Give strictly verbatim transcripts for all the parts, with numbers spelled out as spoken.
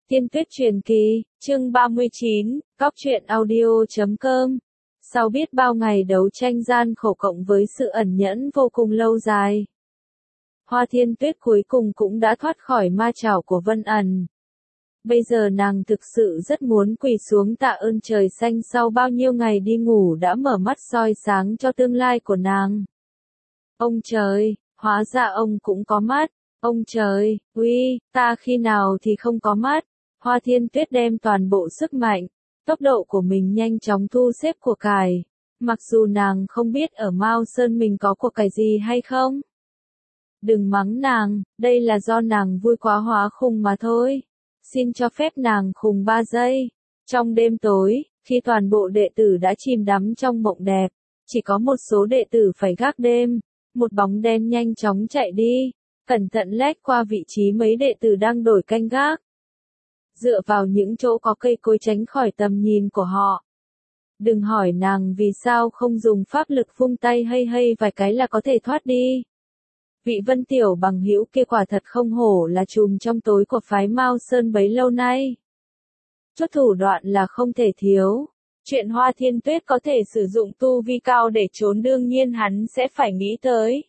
Thiên Tuyết Truyền Kỳ, chương ba mươi chín, Cóc Truyện Audio chấm com. Sau biết bao ngày đấu tranh gian khổ cộng với sự ẩn nhẫn vô cùng lâu dài, Hoa Thiên Tuyết cuối cùng cũng đã thoát khỏi ma chảo của Vân ẩn. Bây giờ nàng thực sự rất muốn quỳ xuống tạ ơn trời xanh sau bao nhiêu ngày đi ngủ đã mở mắt soi sáng cho tương lai của nàng. Ông trời, hóa ra ông cũng có mắt. Ông trời, uy, ta khi nào thì không có mắt. Hoa Thiên Tuyết đem toàn bộ sức mạnh, tốc độ của mình nhanh chóng thu xếp của cải. Mặc dù nàng không biết ở Mao Sơn mình có của cải gì hay không. Đừng mắng nàng, đây là do nàng vui quá hóa khùng mà thôi. Xin cho phép nàng khùng ba giây. Trong đêm tối, khi toàn bộ đệ tử đã chìm đắm trong mộng đẹp, chỉ có một số đệ tử phải gác đêm. Một bóng đen nhanh chóng chạy đi, cẩn thận lách qua vị trí mấy đệ tử đang đổi canh gác. Dựa vào những chỗ có cây cối tránh khỏi tầm nhìn của họ. Đừng hỏi nàng vì sao không dùng pháp lực vung tay hay hay vài cái là có thể thoát đi. Vị Vân Tiểu bằng hữu kia quả thật không hổ là trùm trong tối của phái Mao Sơn bấy lâu nay. Chút thủ đoạn là không thể thiếu. Chuyện Hoa Thiên Tuyết có thể sử dụng tu vi cao để trốn đương nhiên hắn sẽ phải nghĩ tới.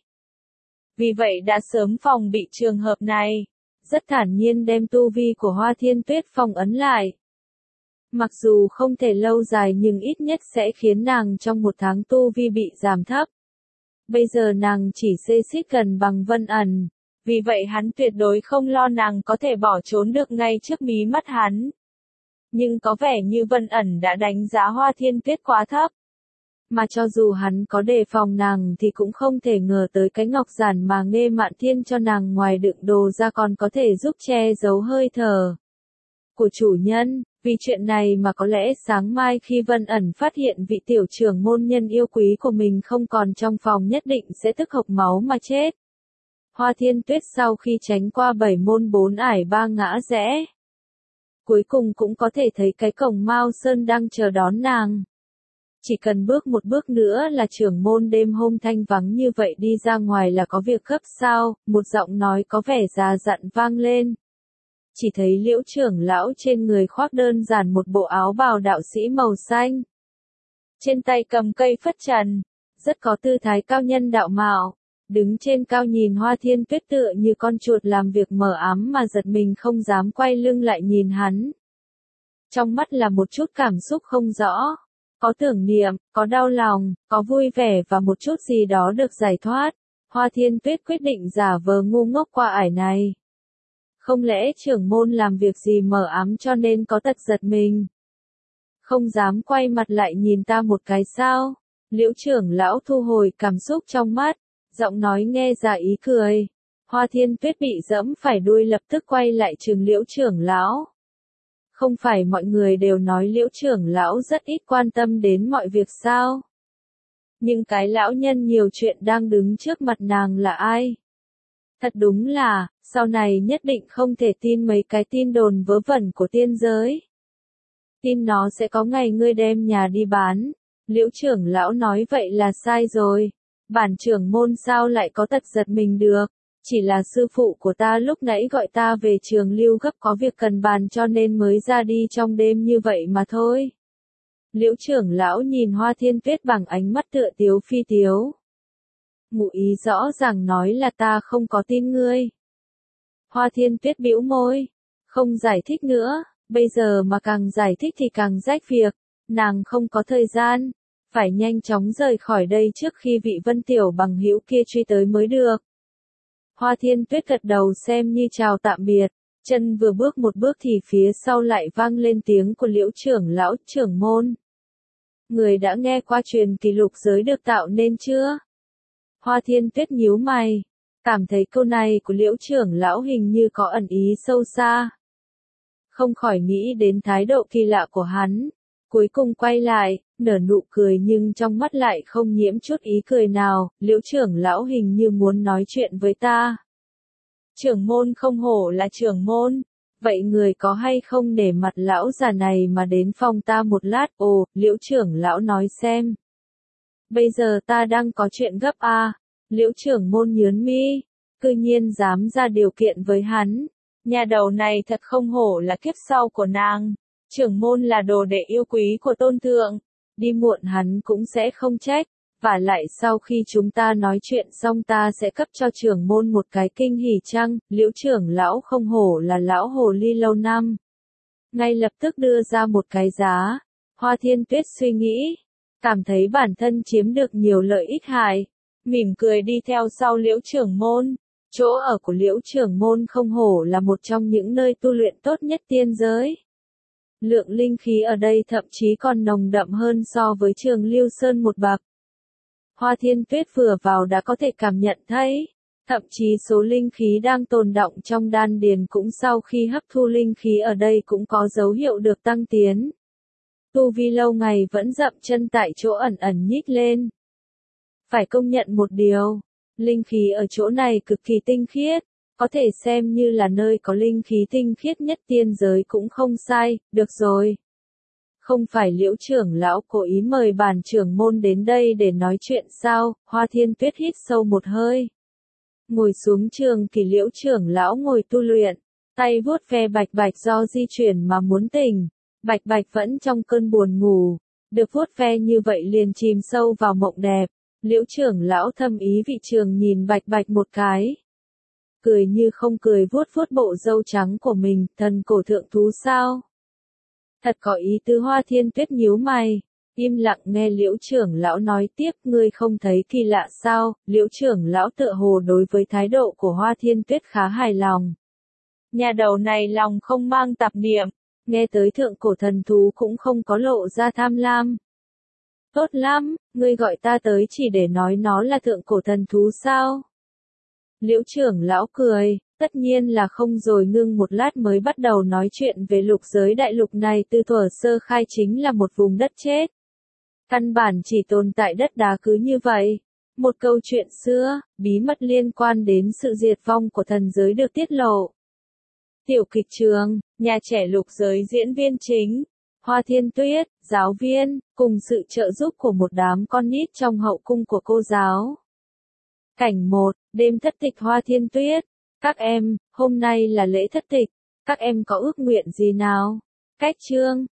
Vì vậy đã sớm phòng bị trường hợp này. Rất thản nhiên đem tu vi của Hoa Thiên Tuyết phong ấn lại. Mặc dù không thể lâu dài nhưng ít nhất sẽ khiến nàng trong một tháng tu vi bị giảm thấp. Bây giờ nàng chỉ xê xít gần bằng Vân ẩn. Vì vậy hắn tuyệt đối không lo nàng có thể bỏ trốn được ngay trước mí mắt hắn. Nhưng có vẻ như Vân ẩn đã đánh giá Hoa Thiên Tuyết quá thấp. Mà cho dù hắn có đề phòng nàng thì cũng không thể ngờ tới cái ngọc giản mà Nghê Mạn Thiên cho nàng ngoài đựng đồ ra còn có thể giúp che giấu hơi thở của chủ nhân. Vì chuyện này mà có lẽ sáng mai khi Vân ẩn phát hiện vị tiểu trưởng môn nhân yêu quý của mình không còn trong phòng nhất định sẽ tức hộc máu mà chết. Hoa Thiên Tuyết sau khi tránh qua bảy môn bốn ải ba ngã rẽ, cuối cùng cũng có thể thấy cái cổng Mao Sơn đang chờ đón nàng. Chỉ cần bước một bước nữa là trưởng môn đêm hôm thanh vắng như vậy đi ra ngoài là có việc gấp sao, một giọng nói có vẻ già dặn vang lên. Chỉ thấy Liễu trưởng lão trên người khoác đơn giản một bộ áo bào đạo sĩ màu xanh. Trên tay cầm cây phất trần, rất có tư thái cao nhân đạo mạo, đứng trên cao nhìn Hoa Thiên Tuyết tựa như con chuột làm việc mờ ám mà giật mình không dám quay lưng lại nhìn hắn. Trong mắt là một chút cảm xúc không rõ. Có tưởng niệm, có đau lòng, có vui vẻ và một chút gì đó được giải thoát. Hoa Thiên Tuyết quyết định giả vờ ngu ngốc qua ải này. Không lẽ trưởng môn làm việc gì mờ ám cho nên có tật giật mình? Không dám quay mặt lại nhìn ta một cái sao? Liễu trưởng lão thu hồi cảm xúc trong mắt, giọng nói nghe ra ý cười. Hoa Thiên Tuyết bị dẫm phải đuôi lập tức quay lại trừng Liễu trưởng lão. Không phải mọi người đều nói Liễu trưởng lão rất ít quan tâm đến mọi việc sao? Nhưng cái lão nhân nhiều chuyện đang đứng trước mặt nàng là ai? Thật đúng là, sau này nhất định không thể tin mấy cái tin đồn vớ vẩn của tiên giới. Tin nó sẽ có ngày ngươi đem nhà đi bán. Liễu trưởng lão nói vậy là sai rồi. Bản trưởng môn sao lại có tật giật mình được? Chỉ là sư phụ của ta lúc nãy gọi ta về trường lưu gấp có việc cần bàn cho nên mới ra đi trong đêm như vậy mà thôi. Liễu trưởng lão nhìn Hoa Thiên Tuyết bằng ánh mắt tựa tiếu phi tiếu. Ngụ ý rõ ràng nói là ta không có tin ngươi. Hoa Thiên Tuyết bĩu môi, không giải thích nữa, bây giờ mà càng giải thích thì càng rách việc, nàng không có thời gian, phải nhanh chóng rời khỏi đây trước khi vị Vân Tiểu bằng hữu kia truy tới mới được. Hoa Thiên Tuyết gật đầu xem như chào tạm biệt, chân vừa bước một bước thì phía sau lại vang lên tiếng của Liễu trưởng lão, trưởng môn. Người đã nghe qua truyền kỷ lục giới được tạo nên chưa? Hoa Thiên Tuyết nhíu mày, cảm thấy câu này của Liễu trưởng lão hình như có ẩn ý sâu xa. Không khỏi nghĩ đến thái độ kỳ lạ của hắn, cuối cùng quay lại, nở nụ cười nhưng trong mắt lại không nhiễm chút ý cười nào. Liễu trưởng lão hình như muốn nói chuyện với ta. Trưởng môn không hổ là trưởng môn, vậy người có hay không để mặt lão già này mà đến phòng ta một lát? Ồ, Liễu trưởng lão nói xem. Bây giờ ta đang có chuyện gấp à? Liễu trưởng môn nhớn mi, cư nhiên dám ra điều kiện với hắn. Nhà đầu này thật không hổ là kiếp sau của nàng. Trưởng môn là đồ đệ yêu quý của tôn thượng. Đi muộn hắn cũng sẽ không trách. Và lại sau khi chúng ta nói chuyện xong ta sẽ cấp cho trưởng môn một cái kinh hỉ chăng, Liễu trưởng lão không hổ là lão hồ ly lâu năm. Ngay lập tức đưa ra một cái giá. Hoa Thiên Tuyết suy nghĩ. Cảm thấy bản thân chiếm được nhiều lợi ích hại. Mỉm cười đi theo sau Liễu trưởng môn. Chỗ ở của Liễu trưởng môn không hổ là một trong những nơi tu luyện tốt nhất tiên giới. Lượng linh khí ở đây thậm chí còn nồng đậm hơn so với Trường Lưu Sơn một bậc. Hoa Thiên Tuyết vừa vào đã có thể cảm nhận thấy, thậm chí số linh khí đang tồn đọng trong đan điền cũng sau khi hấp thu linh khí ở đây cũng có dấu hiệu được tăng tiến. Tu vi lâu ngày vẫn dậm chân tại chỗ ẩn ẩn nhích lên. Phải công nhận một điều, linh khí ở chỗ này cực kỳ tinh khiết, có thể xem như là nơi có linh khí tinh khiết nhất tiên giới cũng không sai, được rồi. Không phải Liễu trưởng lão cố ý mời bản trưởng môn đến đây để nói chuyện sao? Hoa Thiên Tuyết hít sâu một hơi. Ngồi xuống trường kỳ Liễu trưởng lão ngồi tu luyện, tay vuốt ve Bạch Bạch do di chuyển mà muốn tỉnh. Bạch Bạch vẫn trong cơn buồn ngủ, được vuốt ve như vậy liền chìm sâu vào mộng đẹp. Liễu trưởng lão thâm ý vị trường nhìn Bạch Bạch một cái. Cười như không cười vuốt vuốt bộ râu trắng của mình, thần cổ thượng thú sao? Thật có ý tứ. Hoa Thiên Tuyết nhíu mày, im lặng nghe Liễu trưởng lão nói tiếp, ngươi không thấy kỳ lạ sao? Liễu trưởng lão tựa hồ đối với thái độ của Hoa Thiên Tuyết khá hài lòng. Nhà đầu này lòng không mang tạp niệm, nghe tới thượng cổ thần thú cũng không có lộ ra tham lam. Tốt lắm, ngươi gọi ta tới chỉ để nói nó là thượng cổ thần thú sao? Liễu trưởng lão cười, tất nhiên là không rồi, ngưng một lát mới bắt đầu nói chuyện về lục giới đại lục này. Từ thuở sơ khai chính là một vùng đất chết. Căn bản chỉ tồn tại đất đá cứ như vậy. Một câu chuyện xưa, bí mật liên quan đến sự diệt vong của thần giới được tiết lộ. Tiểu kịch trường, nhà trẻ lục giới diễn viên chính, Hoa Thiên Tuyết, giáo viên, cùng sự trợ giúp của một đám con nít trong hậu cung của cô giáo. Cảnh một, đêm thất tịch Hoa Thiên Tuyết. Các em, hôm nay là lễ thất tịch, các em có ước nguyện gì nào? Cách chương,